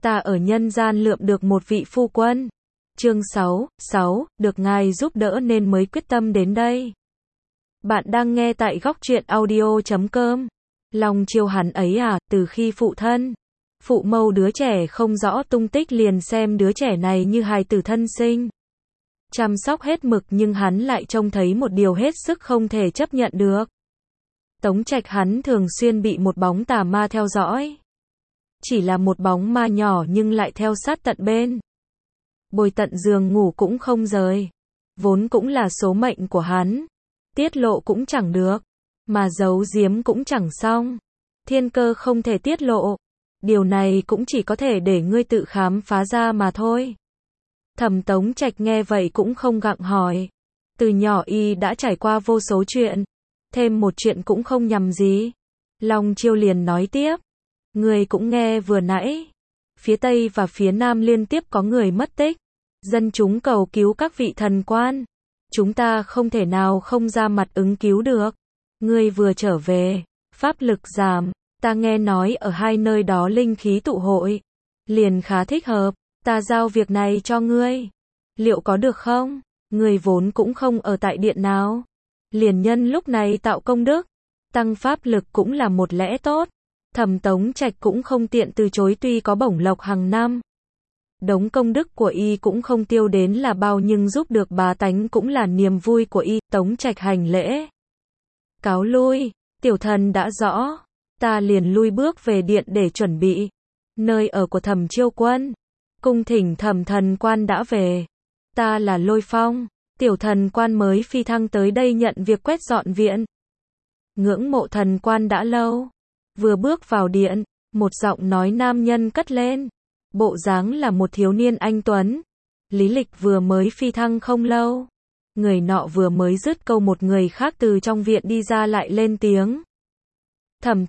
ta ở nhân gian lượm được một vị phu quân. Chương 6, được ngài giúp đỡ nên mới quyết tâm đến đây. Bạn đang nghe tại góc truyện audio.com. Lòng chiều hắn ấy à, từ khi phụ mâu đứa trẻ không rõ tung tích liền xem đứa trẻ này như hài tử thân sinh. Chăm sóc hết mực nhưng hắn lại trông thấy một điều hết sức không thể chấp nhận được. Tống Trạch hắn thường xuyên bị một bóng tà ma theo dõi. Chỉ là một bóng ma nhỏ nhưng lại theo sát tận bên. Bồi tận giường ngủ cũng không rời. Vốn cũng là số mệnh của hắn. Tiết lộ cũng chẳng được. Mà giấu giếm cũng chẳng xong. Thiên cơ không thể tiết lộ. Điều này cũng chỉ có thể để ngươi tự khám phá ra mà thôi. Thẩm Tống Trạch nghe vậy cũng không gặng hỏi. Từ nhỏ y đã trải qua vô số chuyện. Thêm một chuyện cũng không nhầm gì. Long Chiêu liền nói tiếp. Người cũng nghe vừa nãy. Phía Tây và phía Nam liên tiếp có người mất tích. Dân chúng cầu cứu các vị thần quan. Chúng ta không thể nào không ra mặt ứng cứu được. Ngươi vừa trở về, pháp lực giảm. Ta nghe nói ở hai nơi đó linh khí tụ hội. Liền khá thích hợp. Ta giao việc này cho ngươi. Liệu có được không? Ngươi vốn cũng không ở tại điện nào. Liền nhân lúc này tạo công đức. Tăng pháp lực cũng là một lẽ tốt. Thẩm Tống Trạch cũng không tiện từ chối tuy có bổng lộc hàng năm. Đống công đức của y cũng không tiêu đến là bao nhưng giúp được bá tánh cũng là niềm vui của y. Tống Trạch hành lễ. Cáo lui, tiểu thần đã rõ. Ta liền lui bước về điện để chuẩn bị. Nơi ở của Thẩm Chiêu Quân. Cung thỉnh Thẩm thần quan đã về. Ta là Lôi Phong. Tiểu thần quan mới phi thăng tới đây nhận việc quét dọn viện. Ngưỡng mộ thần quan đã lâu. Vừa bước vào điện, một giọng nói nam nhân cất lên. Bộ dáng là một thiếu niên anh tuấn. Lý lịch vừa mới phi thăng không lâu. Người nọ vừa mới dứt câu một người khác từ trong viện đi ra lại lên tiếng. Thẩm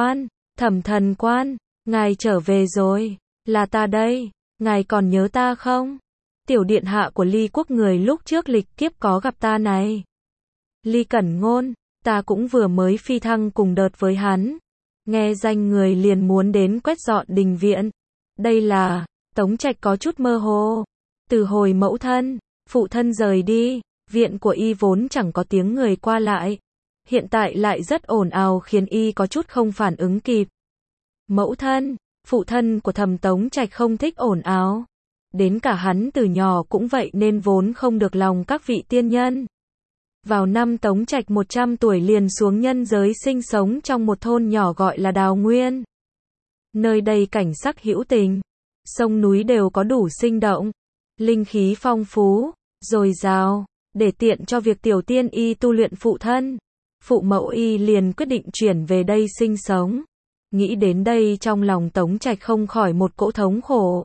thần quan, ngài trở về rồi, là ta đây, ngài còn nhớ ta không? Tiểu điện hạ của Ly quốc người lúc trước lịch kiếp có gặp ta này. Ly Cẩn Ngôn, ta cũng vừa mới phi thăng cùng đợt với hắn. Nghe danh người liền muốn đến quét dọn đình viện. Đây là, Tống Trạch có chút mơ hồ. Từ hồi mẫu thân, phụ thân rời đi, viện của y vốn chẳng có tiếng người qua lại. Hiện tại lại rất ồn ào khiến y có chút không phản ứng kịp. Mẫu thân, phụ thân của Thẩm Tống Trạch không thích ồn ào. Đến cả hắn từ nhỏ cũng vậy nên vốn không được lòng các vị tiên nhân. Vào năm Tống Trạch 100 tuổi liền xuống nhân giới sinh sống trong một thôn nhỏ gọi là Đào Nguyên. Nơi đây cảnh sắc hữu tình, sông núi đều có đủ sinh động, linh khí phong phú, dồi dào, để tiện cho việc tiểu tiên y tu luyện phụ thân. Phụ mẫu y liền quyết định chuyển về đây sinh sống. Nghĩ đến đây trong lòng Tống Trạch không khỏi một cỗ thống khổ.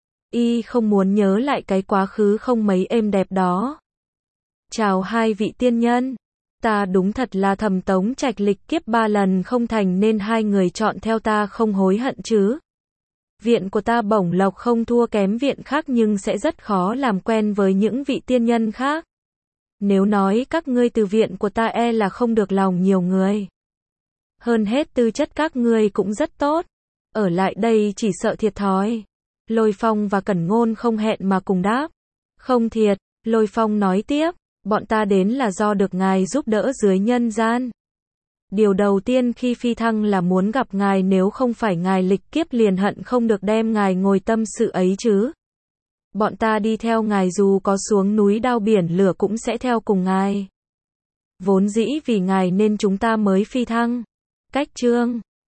Y không muốn nhớ lại cái quá khứ không mấy êm đẹp đó. Chào hai vị tiên nhân. Ta đúng thật là Thẩm Tống Trạch lịch kiếp 3 lần không thành nên hai người chọn theo ta không hối hận chứ. Viện của ta bổng lộc không thua kém viện khác nhưng sẽ rất khó làm quen với những vị tiên nhân khác. Nếu nói các ngươi từ viện của ta e là không được lòng nhiều người. Hơn hết tư chất các ngươi cũng rất tốt. Ở lại đây chỉ sợ thiệt thòi. Lôi Phong và Cẩn Ngôn không hẹn mà cùng đáp. Không thiệt, Lôi Phong nói tiếp. Bọn ta đến là do được ngài giúp đỡ dưới nhân gian. Điều đầu tiên khi phi thăng là muốn gặp ngài, nếu không phải ngài lịch kiếp liền hận không được đem ngài ngồi tâm sự ấy chứ. Bọn ta đi theo ngài dù có xuống núi đao biển lửa cũng sẽ theo cùng ngài. Vốn dĩ vì ngài nên chúng ta mới phi thăng. Cách chương